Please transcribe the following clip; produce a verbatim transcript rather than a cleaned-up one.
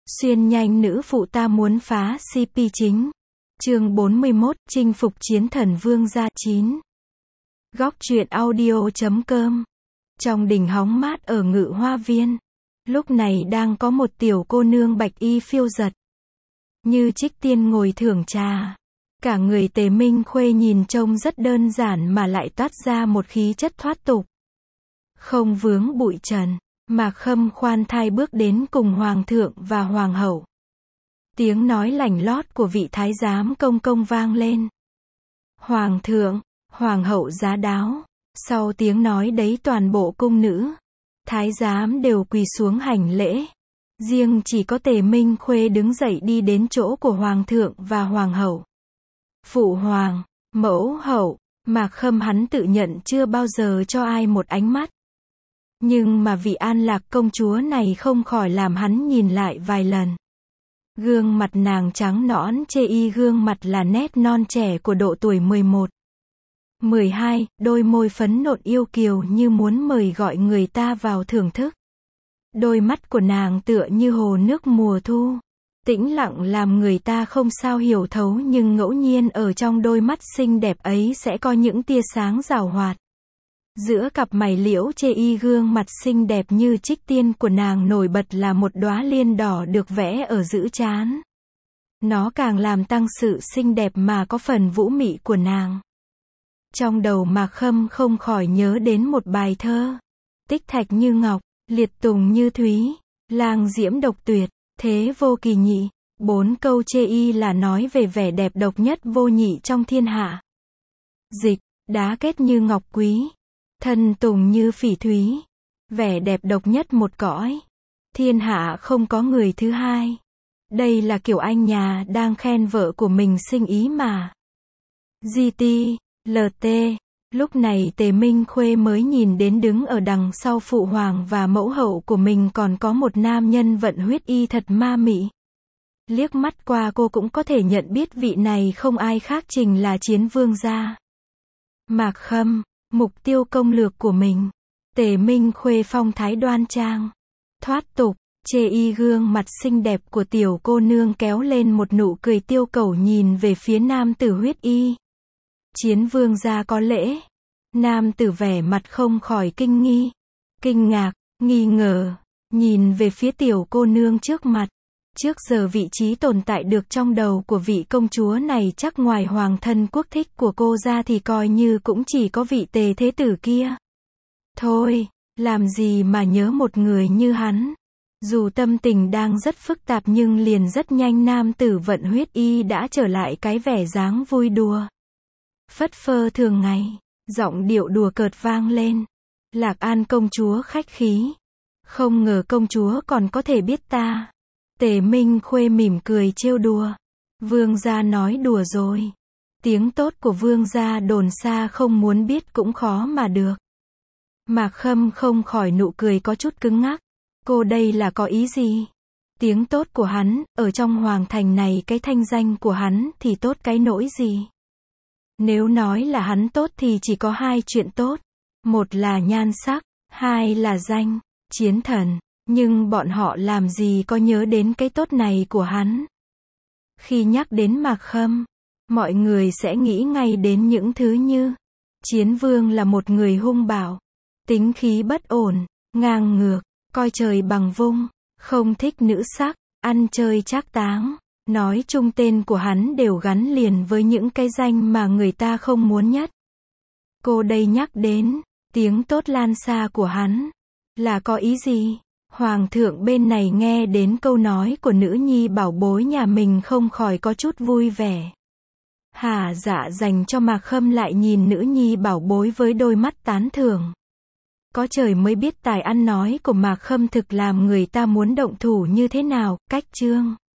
Xuyên nhanh nữ phụ ta muốn phá xê pê chính. Chương bốn mươi mốt, chinh phục chiến thần vương gia chín. Góc truyện audio chấm com. Trong đình hóng mát ở Ngự Hoa Viên, lúc này đang có một tiểu cô nương bạch y phiêu giật, như trích tiên ngồi thưởng trà. Cả người Tề Minh Khuê nhìn trông rất đơn giản mà lại toát ra một khí chất thoát tục, không vướng bụi trần. Mạc Khâm khoan thai bước đến cùng hoàng thượng và hoàng hậu. Tiếng nói lành lót của vị thái giám công công vang lên. Hoàng thượng, hoàng hậu giá đáo. Sau tiếng nói đấy toàn bộ cung nữ, thái giám đều quỳ xuống hành lễ. Riêng chỉ có Tề Minh Khuê đứng dậy đi đến chỗ của hoàng thượng và hoàng hậu. Phụ hoàng, mẫu hậu, Mạc Khâm hắn tự nhận chưa bao giờ cho ai một ánh mắt. Nhưng mà vị An Lạc công chúa này không khỏi làm hắn nhìn lại vài lần. Gương mặt nàng trắng nõn chê y, gương mặt là nét non trẻ của độ tuổi mười một, mười hai, đôi môi phấn nộn yêu kiều như muốn mời gọi người ta vào thưởng thức. Đôi mắt của nàng tựa như hồ nước mùa thu, tĩnh lặng làm người ta không sao hiểu thấu, nhưng ngẫu nhiên ở trong đôi mắt xinh đẹp ấy sẽ có những tia sáng giảo hoạt. Giữa cặp mày liễu chê y, gương mặt xinh đẹp như trích tiên của nàng nổi bật là một đóa liên đỏ được vẽ ở giữa trán. Nó càng làm tăng sự xinh đẹp mà có phần vũ mị của nàng. Trong đầu Mạc Khâm không khỏi nhớ đến một bài thơ. Tích thạch như ngọc, liệt tùng như thúy, lang diễm độc tuyệt, thế vô kỳ nhị. Bốn câu chê y là nói về vẻ đẹp độc nhất vô nhị trong thiên hạ. Dịch, đá kết như ngọc quý, thân tùng như phỉ thúy, vẻ đẹp độc nhất một cõi, thiên hạ không có người thứ hai. Đây là kiểu anh nhà đang khen vợ của mình xinh ý mà. giê tê, lờ tê, lúc này Tề Minh Khuê mới nhìn đến đứng ở đằng sau phụ hoàng và mẫu hậu của mình còn có một nam nhân vận huyết y thật ma mị. Liếc mắt qua cô cũng có thể nhận biết vị này không ai khác chính là Chiến Vương gia. Mạc Khâm, mục tiêu công lược của mình. Tề Minh Khuê phong thái đoan trang, thoát tục, chê y, gương mặt xinh đẹp của tiểu cô nương kéo lên một nụ cười tiêu cẩu nhìn về phía nam tử huyết y. Chiến Vương gia có lễ. Nam tử vẻ mặt không khỏi kinh nghi, kinh ngạc, nghi ngờ, nhìn về phía tiểu cô nương trước mặt. Trước giờ vị trí tồn tại được trong đầu của vị công chúa này chắc ngoài hoàng thân quốc thích của cô ra thì coi như cũng chỉ có vị Tề thế tử kia. Thôi, làm gì mà nhớ một người như hắn. Dù tâm tình đang rất phức tạp nhưng liền rất nhanh nam tử vận huyết y đã trở lại cái vẻ dáng vui đùa, phất phơ thường ngày, giọng điệu đùa cợt vang lên. Lạc An công chúa khách khí. Không ngờ công chúa còn có thể biết ta. Tề Minh Khuê mỉm cười trêu đùa. Vương gia nói đùa rồi. Tiếng tốt của vương gia đồn xa không muốn biết cũng khó mà được. Mạc Khâm không khỏi nụ cười có chút cứng ngắc. Cô đây là có ý gì? Tiếng tốt của hắn, ở trong hoàng thành này cái thanh danh của hắn thì tốt cái nỗi gì? Nếu nói là hắn tốt thì chỉ có hai chuyện tốt. Một là nhan sắc, hai là danh, chiến thần. Nhưng bọn họ làm gì có nhớ đến cái tốt này của hắn. Khi nhắc đến Mạc Khâm, mọi người sẽ nghĩ ngay đến những thứ như Chiến Vương là một người hung bạo, tính khí bất ổn, ngang ngược, coi trời bằng vung, không thích nữ sắc, ăn chơi trác táng. Nói chung tên của hắn đều gắn liền với những cái danh mà người ta không muốn nhất. Cô đây nhắc đến tiếng tốt lan xa của hắn là có ý gì? Hoàng thượng bên này nghe đến câu nói của nữ nhi bảo bối nhà mình không khỏi có chút vui vẻ. Hả dạ dành cho Mạc Khâm lại nhìn nữ nhi bảo bối với đôi mắt tán thưởng. Có trời mới biết tài ăn nói của Mạc Khâm thực làm người ta muốn động thủ như thế nào. Cách chương